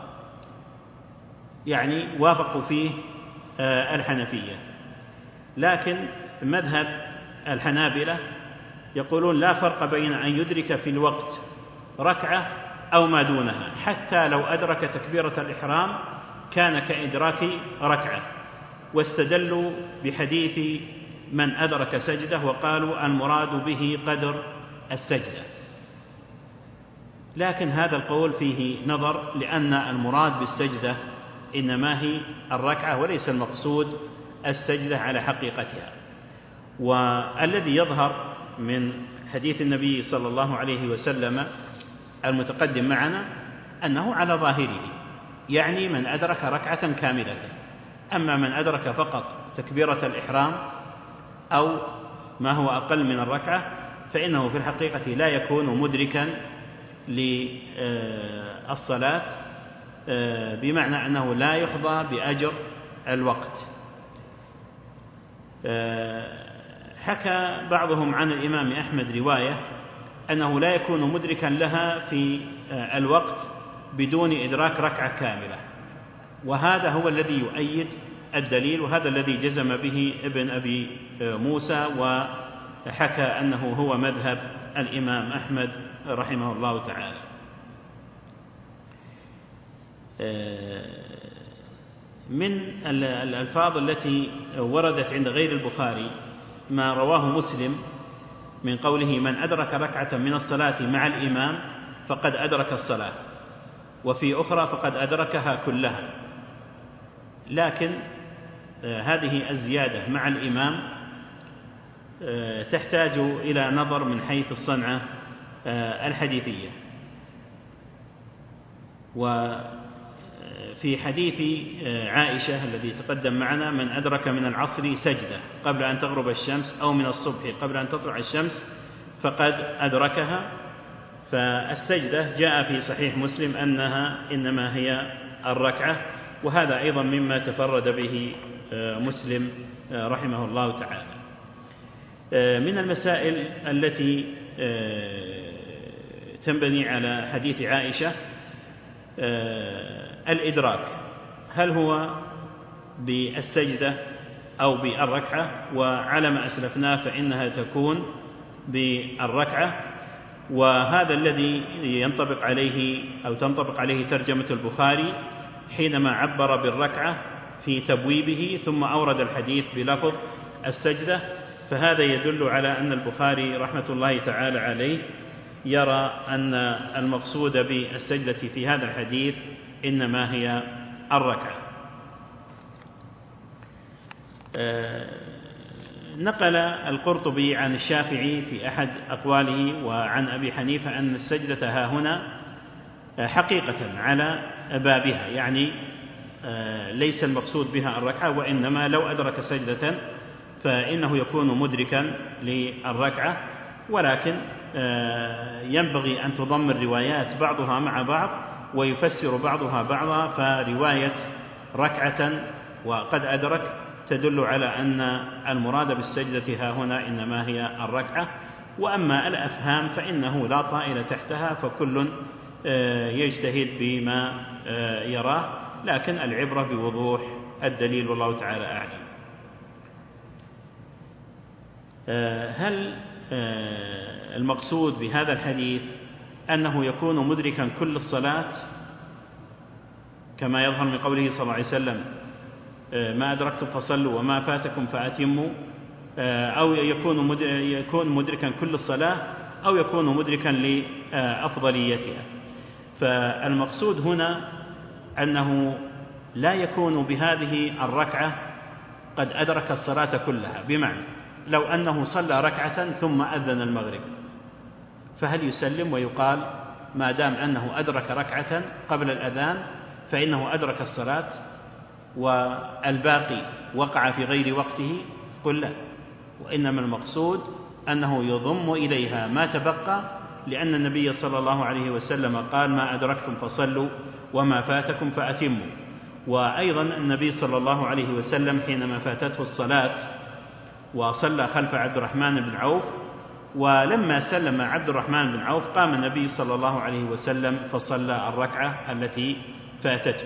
[SPEAKER 1] يعني وافقوا فيه الحنفية. لكن مذهب الحنابلة يقولون لا فرق بين أن يدرك في الوقت ركعة أو ما دونها، حتى لو أدرك تكبيرة الإحرام كان كإدراك ركعة، واستدلوا بحديث من أدرك سجدة وقالوا المراد به قدر السجدة. لكن هذا القول فيه نظر، لأن المراد بالسجدة إنما هي الركعة وليس المقصود السجدة على حقيقتها. والذي يظهر من حديث النبي صلى الله عليه وسلم المتقدم معنا أنه على ظاهره، يعني من أدرك ركعة كاملة. أما من أدرك فقط تكبيرة الإحرام أو ما هو أقل من الركعة فإنه في الحقيقة لا يكون مدركا للصلاة، بمعنى أنه لا يحظى بأجر الوقت. حكى بعضهم عن الإمام أحمد رواية أنه لا يكون مدركا لها في الوقت بدون إدراك ركعة كاملة، وهذا هو الذي يؤيد الدليل، وهذا الذي جزم به ابن أبي موسى، وحكى أنه هو مذهب الإمام أحمد رحمه الله تعالى. من الألفاظ التي وردت عند غير البخاري ما رواه مسلم من قوله: من أدرك ركعة من الصلاة مع الإمام فقد أدرك الصلاة، وفي أخرى فقد أدركها كلها. لكن هذه الزيادة مع الإمام تحتاج إلى نظر من حيث الصنعة الحديثية. وفي حديث عائشة الذي تقدم معنا: من أدرك من العصر سجدة قبل أن تغرب الشمس أو من الصبح قبل أن تطلع الشمس فقد أدركها. فالسجدة جاء في صحيح مسلم أنها إنما هي الركعة، وهذا أيضا مما تفرد به مسلم رحمه الله تعالى. من المسائل التي تنبني على حديث عائشة الإدراك، هل هو بالسجدة أو بالركعة؟ وعلى ما أسلفنا فإنها تكون بالركعة، وهذا الذي ينطبق عليه أو تنطبق عليه ترجمة البخاري حينما عبر بالركعة في تبويبه ثم أورد الحديث بلفظ السجدة. فهذا يدل على أن البخاري رحمة الله تعالى عليه يرى أن المقصود بالسجدة في هذا الحديث إنما هي الركعة. نقل القرطبي عن الشافعي في أحد أقواله وعن أبي حنيفة أن السجدة ها هنا حقيقة على بابها، يعني ليس المقصود بها الركعة، وإنما لو أدرك سجدة فإنه يكون مدركا للركعة. ولكن ينبغي أن تضم الروايات بعضها مع بعض ويفسر بعضها بعضا، فرواية ركعة وقد أدرك تدل على أن المراد بالسجدة ها هنا إنما هي الركعة. وأما الأفهام فإنه لا طائل تحتها، فكل يجتهد بما يراه، لكن العبرة بوضوح الدليل والله تعالى أعلم. هل المقصود بهذا الحديث أنه يكون مدركا كل الصلاة كما يظهر من قوله صلى الله عليه وسلم: ما أدركتم فصلوا وما فاتكم فأتموا، أو يكون يكون مدركا كل الصلاة، أو يكون مدركا لأفضليتها؟ فالمقصود هنا أنه لا يكون بهذه الركعة قد أدرك الصلاة كلها، بمعنى لو أنه صلى ركعة ثم أذن المغرب فهل يسلم ويقال ما دام أنه أدرك ركعة قبل الأذان فإنه أدرك الصلاة والباقي وقع في غير وقته؟ قل لا، وإنما المقصود أنه يضم إليها ما تبقى، لأن النبي صلى الله عليه وسلم قال: ما أدركتم فصلوا وما فاتكم فأتموا. وأيضا النبي صلى الله عليه وسلم حينما فاتته الصلاة وصلى خلف عبد الرحمن بن عوف، ولما سلم عبد الرحمن بن عوف قام النبي صلى الله عليه وسلم فصلى الركعة التي فاتته.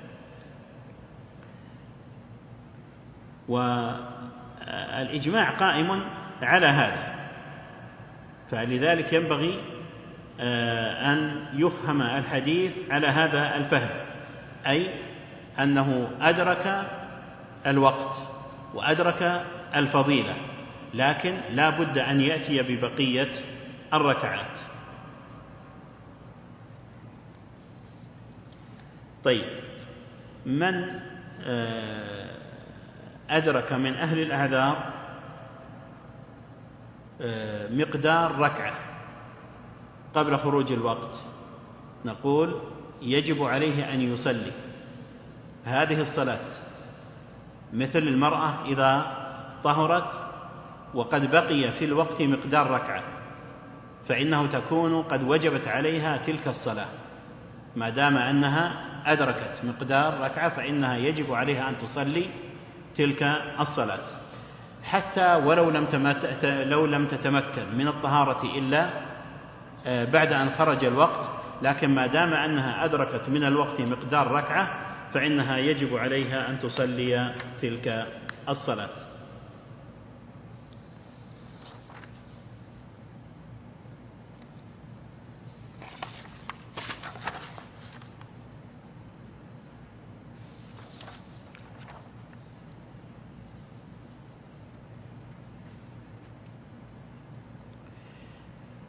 [SPEAKER 1] والإجماع قائم على هذا، فلذلك ينبغي أن يفهم الحديث على هذا الفهم، أي أنه أدرك الوقت وأدرك الفضيلة، لكن لا بد أن يأتي ببقية الركعات. طيب، من أدرك من أهل الأعذار مقدار ركعة قبل خروج الوقت، نقول يجب عليه أن يصلي هذه الصلاة مثل المرأة إذا طهرت وقد بقي في الوقت مقدار ركعة، فإنه تكون قد وجبت عليها تلك الصلاة ما دام أنها أدركت مقدار ركعة، فإنها يجب عليها أن تصلي تلك الصلاة حتى ولو لم لو لم تتمكن من الطهارة إلا بعد أن خرج الوقت، لكن ما دام أنها أدركت من الوقت مقدار ركعة فإنها يجب عليها أن تصلي تلك الصلاة.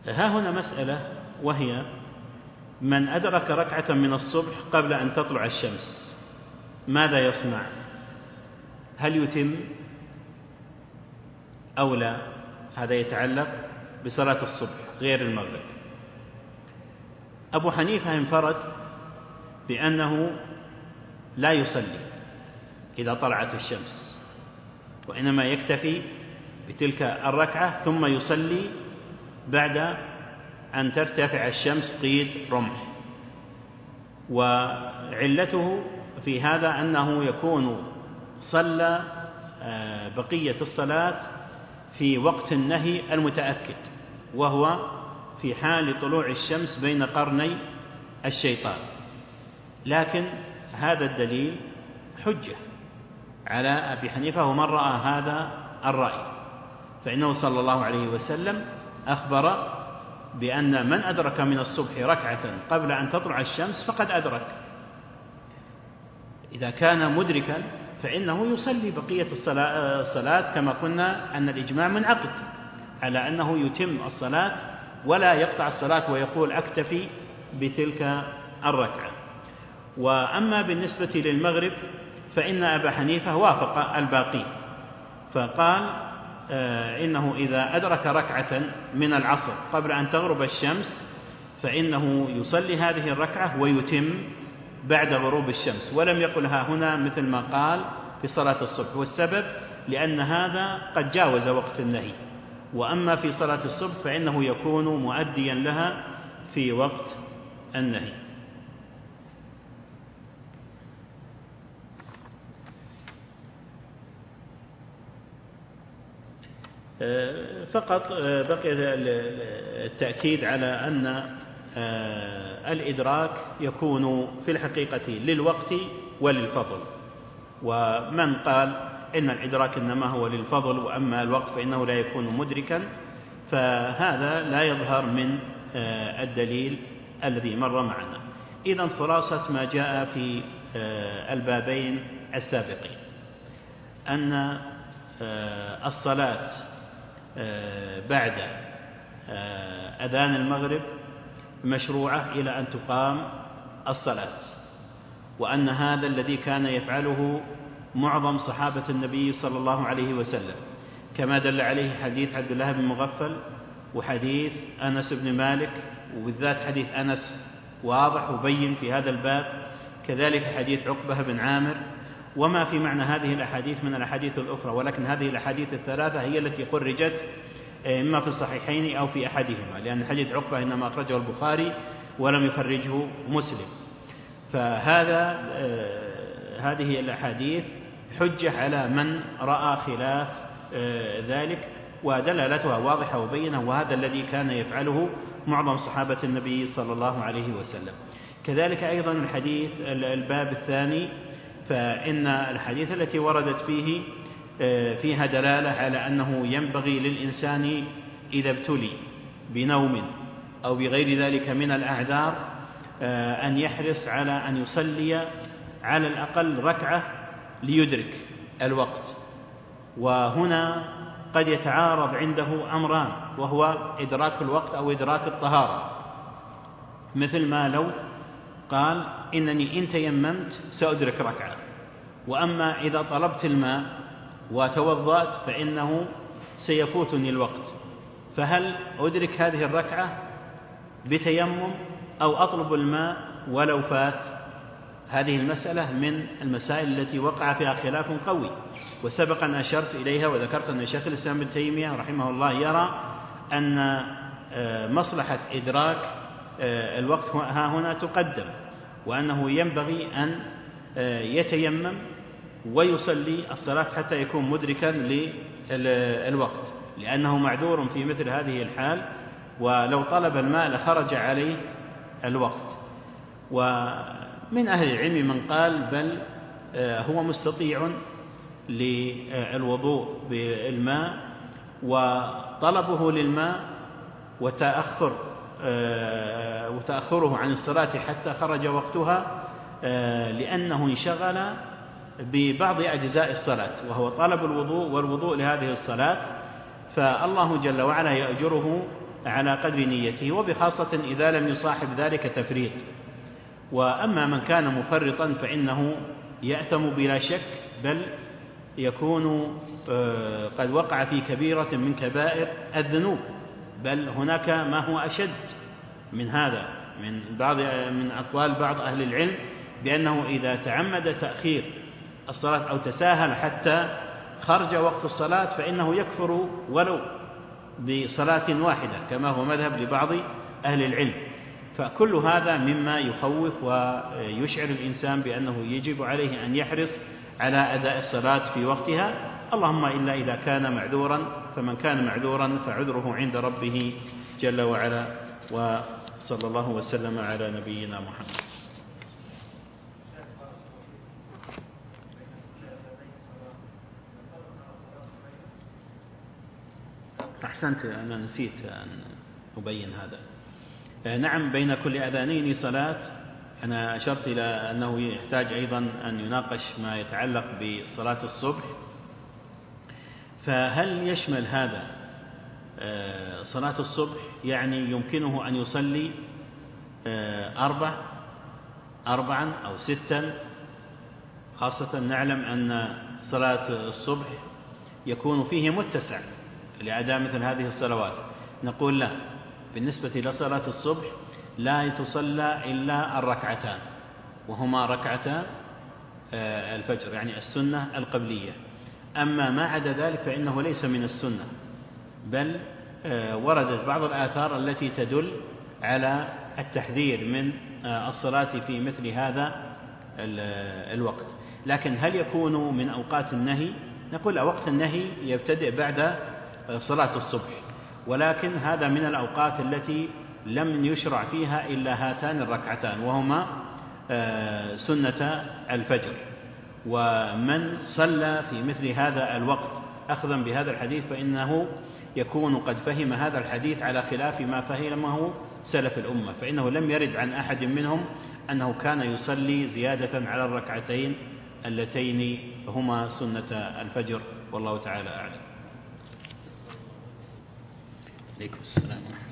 [SPEAKER 1] ها هنا مسألة، وهي من أدرك ركعة من الصبح قبل أن تطلع الشمس ماذا يصنع؟ هل يتم أو لا؟ هذا يتعلق بصلاة الصبح غير المغرب. أبو حنيفة انفرد بأنه لا يصلي إذا طلعت الشمس، وإنما يكتفي بتلك الركعة ثم يصلي بعد أن ترتفع الشمس قيد رمح. وعلته في هذا أنه يكون صلى بقية الصلاة في وقت النهي المتأكد، وهو في حال طلوع الشمس بين قرني الشيطان. لكن هذا الدليل حجة على أبي حنيفة ومن رأى هذا الرأي، فإنه صلى الله عليه وسلم أخبر بأن من أدرك من الصبح ركعة قبل أن تطلع الشمس فقد أدرك. إذا كان مدركا فإنه يصلي بقية الصلاة، كما قلنا أن الإجماع منعقد على أنه يتم الصلاة ولا يقطع الصلاة ويقول أكتفي بتلك الركعة. وأما بالنسبة للمغرب فإن أبا حنيفة وافق الباقي، فقال آه إنه إذا أدرك ركعة من العصر قبل أن تغرب الشمس فإنه يصلي هذه الركعة ويتم بعد غروب الشمس، ولم يقلها هنا مثل ما قال في صلاة الصبح. والسبب لأن هذا قد جاوز وقت النهي، وأما في صلاة الصبح فإنه يكون مؤديا لها في وقت النهي. فقط بقي التأكيد على أن الإدراك يكون في الحقيقة للوقت وللفضل، ومن قال إن الإدراك إنما هو للفضل وأما الوقت فإنه لا يكون مدركا فهذا لا يظهر من الدليل الذي مر معنا. إذن خلاصة ما جاء في البابين السابقين أن الصلاة بعد أذان المغرب مشروعة إلى أن تقام الصلاة، وأن هذا الذي كان يفعله معظم صحابة النبي صلى الله عليه وسلم، كما دل عليه حديث عبد الله بن مغفل وحديث أنس بن مالك، وبالذات حديث أنس واضح وبين في هذا الباب، كذلك حديث عقبة بن عامر وما في معنى هذه الأحاديث من الأحاديث الأخرى. ولكن هذه الأحاديث الثلاثة هي التي خرجت إما في الصحيحين أو في أحدهما، لأن حديث عقبة إنما أخرجه البخاري ولم يخرجه مسلم. فهذا هذه الأحاديث حجة على من رأى خلاف ذلك، ودلالتها واضحة وبينة، وهذا الذي كان يفعله معظم صحابة النبي صلى الله عليه وسلم. كذلك أيضا الحديث الباب الثاني، فإن الحديث التي وردت فيه فيها دلالة على أنه ينبغي للإنسان إذا ابتلي بنوم أو بغير ذلك من الأعذار أن يحرص على أن يصلي على الأقل ركعة ليدرك الوقت. وهنا قد يتعارض عنده أمران، وهو إدراك الوقت أو إدراك الطهارة، مثل ما لو قال إنني إن تيممت سأدرك ركعة، وأما إذا طلبت الماء وتوضأت فإنه سيفوتني الوقت، فهل أدرك هذه الركعة بتيمم أو أطلب الماء ولو فات؟ هذه المسألة من المسائل التي وقع فيها خلاف قوي، وسبق أن أشرت إليها وذكرت أن شيخ الإسلام ابن تيمية رحمه الله يرى أن مصلحة إدراك الوقت ها هنا تقدم، وأنه ينبغي أن يتيمم ويصلي الصلاة حتى يكون مدركا للوقت، لأنه معذور في مثل هذه الحال، ولو طلب الماء لخرج عليه الوقت. ومن أهل العلم من قال بل هو مستطيع للوضوء بالماء، وطلبه للماء وتأخر وتأخره عن الصلاة حتى خرج وقتها لأنه انشغل ببعض أجزاء الصلاة، وهو طلب الوضوء والوضوء لهذه الصلاة، فالله جل وعلا يأجره على قدر نيته، وبخاصة إذا لم يصاحب ذلك تفريط. وأما من كان مفرطا فإنه يأثم بلا شك، بل يكون قد وقع في كبيرة من كبائر الذنوب، بل هناك ما هو أشد من هذا من بعض من أقوال بعض أهل العلم بأنه إذا تعمد تأخير الصلاة أو تساهل حتى خرج وقت الصلاة فإنه يكفر ولو بصلاة واحدة، كما هو مذهب لبعض أهل العلم. فكل هذا مما يخوف ويشعر الإنسان بأنه يجب عليه أن يحرص على أداء الصلاة في وقتها، اللهم إلا إذا كان معذورا، فمن كان معذورا فعذره عند ربه جل وعلا. وصلى الله وسلم على نبينا محمد. أحسنت، أنا نسيت أن أبين هذا. نعم، بين كل أذانين صلاة. أنا أشرت إلى أنه يحتاج أيضا أن يناقش ما يتعلق بصلاة الصبح، فهل يشمل هذا صلاة الصبح؟ يعني يمكنه أن يصلي أربع أربعا أو ستا، خاصة نعلم أن صلاة الصبح يكون فيه متسع لأداء مثل هذه الصلوات. نقول لا، بالنسبة لصلاة الصبح لا تصلى إلا الركعتان، وهما ركعتا الفجر، يعني السنة القبلية. أما ما عدا ذلك فإنه ليس من السنة، بل وردت بعض الآثار التي تدل على التحذير من الصلاة في مثل هذا الوقت. لكن هل يكون من أوقات النهي؟ نقول وقت النهي يبتدئ بعد صلاة الصبح، ولكن هذا من الأوقات التي لم يشرع فيها إلا هاتان الركعتان، وهما سنة الفجر. ومن صلى في مثل هذا الوقت أخذا بهذا الحديث فإنه يكون قد فهم هذا الحديث على خلاف ما فهمه سلف الأمة، فإنه لم يرد عن أحد منهم أنه كان يصلي زيادة على الركعتين اللتين هما سنة الفجر، والله تعالى أعلم. عليكم السلام.